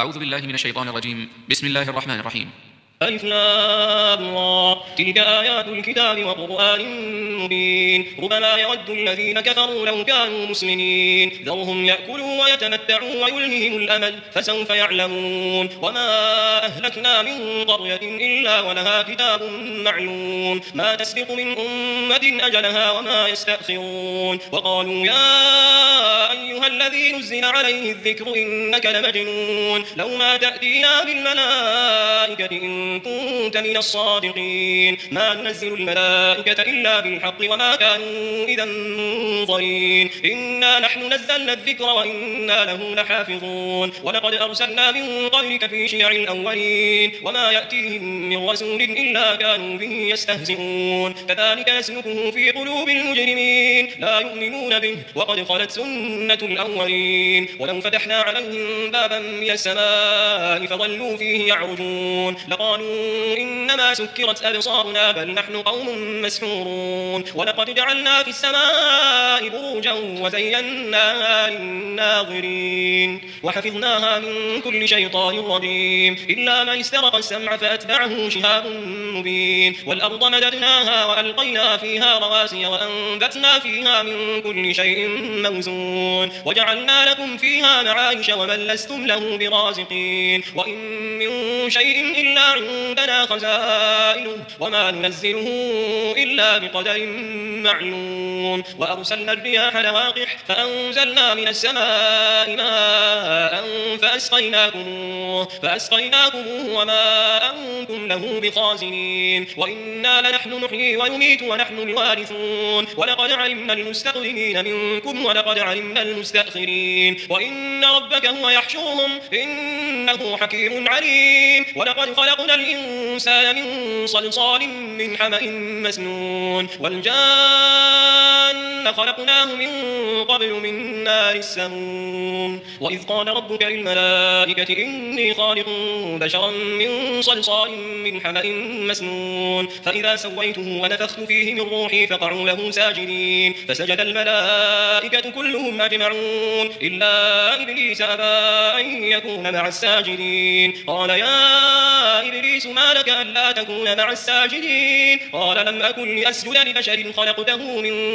أعوذ بالله من الشيطان الرجيم. بسم الله الرحمن الرحيم. ألف لام را تلك آيات الكتاب وقرآن مبين ربما يود الذين كفروا لو كانوا مسلمين ذرهم يأكلوا ويتمتعوا ويلههم الأمل فسوف يعلمون وما أهلكنا من قرية إلا ولها كتاب معلوم ما تسبق من أمة أجلها وما يستأخرون وقالوا يا أيها الذي نزل عليه الذكر إنك لمجنون لو ما تأتينا بالملائكة إن كنت من الصادقين ما ننزل الملائكة إلا بالحق وما كانوا إذا منظرين إنا نحن نزلنا الذكر وإنا له لحافظون ولقد أرسلنا من قبلك في شيع الأولين وما يأتيهم من رسول إلا كانوا به يستهزئون كذلك نسلكه في قلوب المجرمين لا يؤمنون به وقد خلت سنة الأولين ولو فتحنا عليهم بابا من السماء فظلوا فيه يعرجون لقالوا إنما سكرت أبصارنا بل نحن قوم مسحورون ولقد جعلنا في السماء بروجا وزيناها للناظرين وحفظناها من كل شيطان رجيم إلا من استرق السمع فأتبعه شهاب مبين والأرض مددناها وألقينا فيها رواسي وأنبتنا فيها من كل شيء موزون وجعلنا لكم فيها معايش ومن لستم له برازقين وإن من شيء إلا عندنا خزائنه وما ننزله إلا بقدر معلوم وأرسلنا الرياح لواقح فأنزلنا من السماء ماء فأسقيناكموه وما أنتم له بخازنين وإنا لنحن نحيي ونميت ونحن الوارثون ولقد علمنا المستقدمين منكم ولقد علمنا المستأخرين وإن ربك هو يحشرهم إنه حكيم عليم ولقد خلقنا الإنسان من صلصال من حمأ مسنون والجان خلقناه من قبل من نار السموم وإذ قال ربك للملائكة إني خالق بشرا من صلصال من حمأ مسنون فإذا سويته ونفخت فيه من روحي فقعوا له ساجدين فسجد الملائكة كلهم أجمعون إلا إبليس أبى أن يكون مع الساجدين قال يا إبليس ما لك ألا تكون مع الساجدين قال لم أكن لأسجد لبشر خلقته من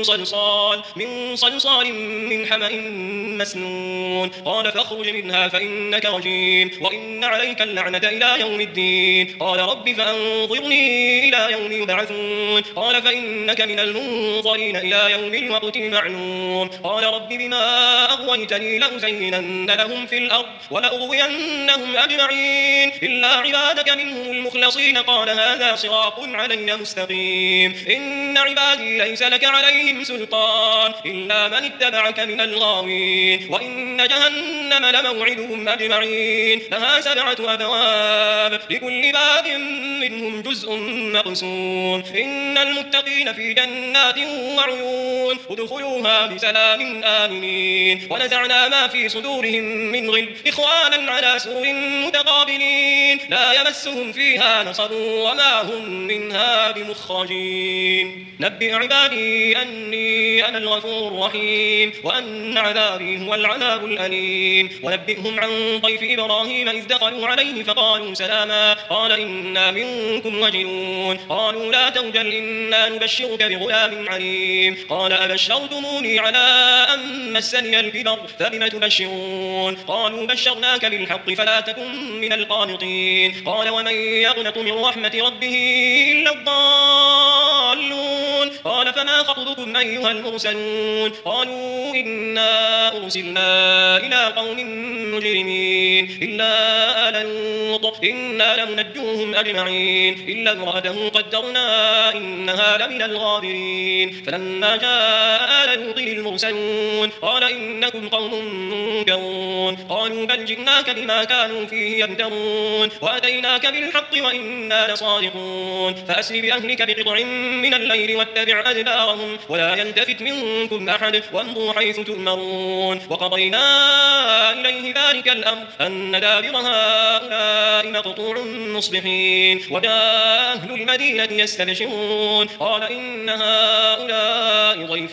صلصال من حمأ مسنون قال فاخرج منها فإنك رجيم وإن عليك اللعنة إلى يوم الدين قال رب فأنظرني إلى يوم يبعثون قال فإنك من المنظرين إلى يوم الوقت المعلوم قال رب بما أغويتني لأزينن لهم في الأرض ولأغوينهم أجمعين إلا عبادك منهم المخلصين قال هذا صراط علي مستقيم إن عبادي ليس لك عليهم سلطان إلا من اتبعك من الغاوين وإن جهنم لموعدهم أجمعين لها 7 أبواب لكل باب منهم جزء مقسوم إن المتقين في جنات وعيون ادخلوها بسلام آمنين ونزعنا ما في صدورهم من غل إخوانا على سرر متقابلين لا يمسهم فيها نصب وما هم منها بمخرجين نبئ عبادي أني أنا الغفور الرحيم وأن عذابي هو العذاب الأليم ونبئهم عن ضيف إبراهيم إذ دخلوا عليه فقالوا سلاما قال إنا منكم وجلون قالوا لا توجل إنا نبشرك بغلام عليم قال أبشرتموني على أن مسني الكبر فبم تبشرون قالوا بشرناك بالحق فلا تكن من القانطين قال ومن يقنط من رحمة ربه إلا الضالون قال فما خطبكم أيها المرسلون قالوا إنا أرسلنا إلى قوم مجرمين إلا آل لوط إنا لمنجوهم أجمعين إلا امرأته قدرنا إنها لمن الغابرين فلما جاء آل لوط المرسلون قال إنكم قوم منكرون قالوا بل جئناك بما كانوا فيه يمترون وأتيناك بالحق وإنا لصادقون فأسر بأهلك بقطع من الليل واتبع أدبارهم ولا يلتفت منكم أحد وامضوا حيث تؤمرون وقضينا إليه ذلك الأمر أن دابر هؤلاء مقطوع مصبحين وجاء أهل المدينة يستبشرون قال إن هؤلاء ضيفي فلا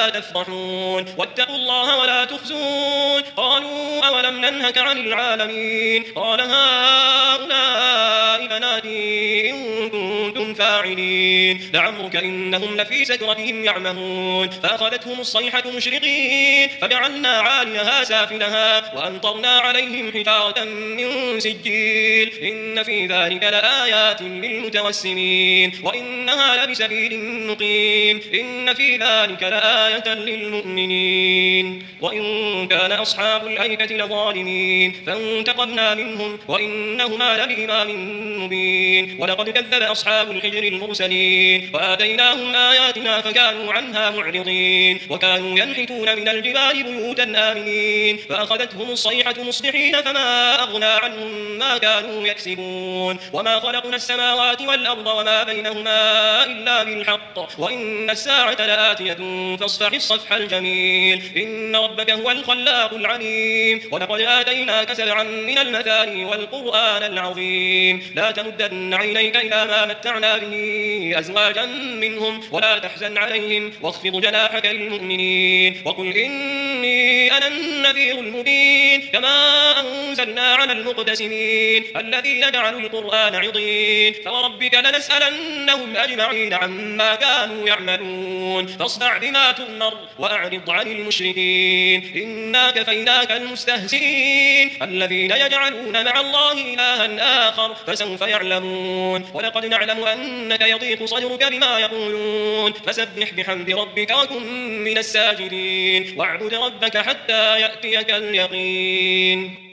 ولا تفرحون واتقوا الله ولا تخزون قالوا أولم ننهك عن العالمين قال هؤلاء بناتي إن كنتم فاعلين لعمرك إنهم لفي سكرتهم يعمهون فأخذتهم الصيحة مشرقين فجعلنا عاليها سافلها وأمطرنا عليهم حجارة من سجيل إن في ذلك لآيات للمتوسمين وإنها لبسبيل مقيم إن في ذلك لآية للمؤمنين وإن كان أصحاب الأيكة لظالمين فانتقمنا منهم وإنهما لبإمام مبين ولقد كذب أصحاب الحجر المرسلين وآتيناهم آياتنا فكانوا عنها معرضين وكانوا ينحتون من الجبال بيوتا آمنين فأخذتهم الصيحة مصبحين فما أغنى عنهم ما كانوا يكسبون وما خلقنا السماوات والأرض وما بينهما إلا بالحق وإن الساعة لآتية فاصفح الصفح الجميل إن ربك هو الخلاق العليم ولقد آتيناك سبعا من المثاني والقرآن العظيم لا تمدن عينيك إلى ما متعنا به أزواجا منهم ولا تحزن عليهم واخفض جناحك للمؤمنين وقل إني أنا النذير المبين كما أنزلنا على المقتسمين الذين جعلوا القرآن عضين فوربك لنسألنهم أجمعين عما كانوا يعملون فاصدع بما تؤمر وأعرض عن المشركين إنا كفيناك المستهزئين الذين يجعلون مع الله إلها آخر فسوف يعلمون ولقد نعلم أنك يضيق صدرك بما يقولون فسبح بحمد ربك وكن من الساجدين واعبد ربك حتى يأتيك اليقين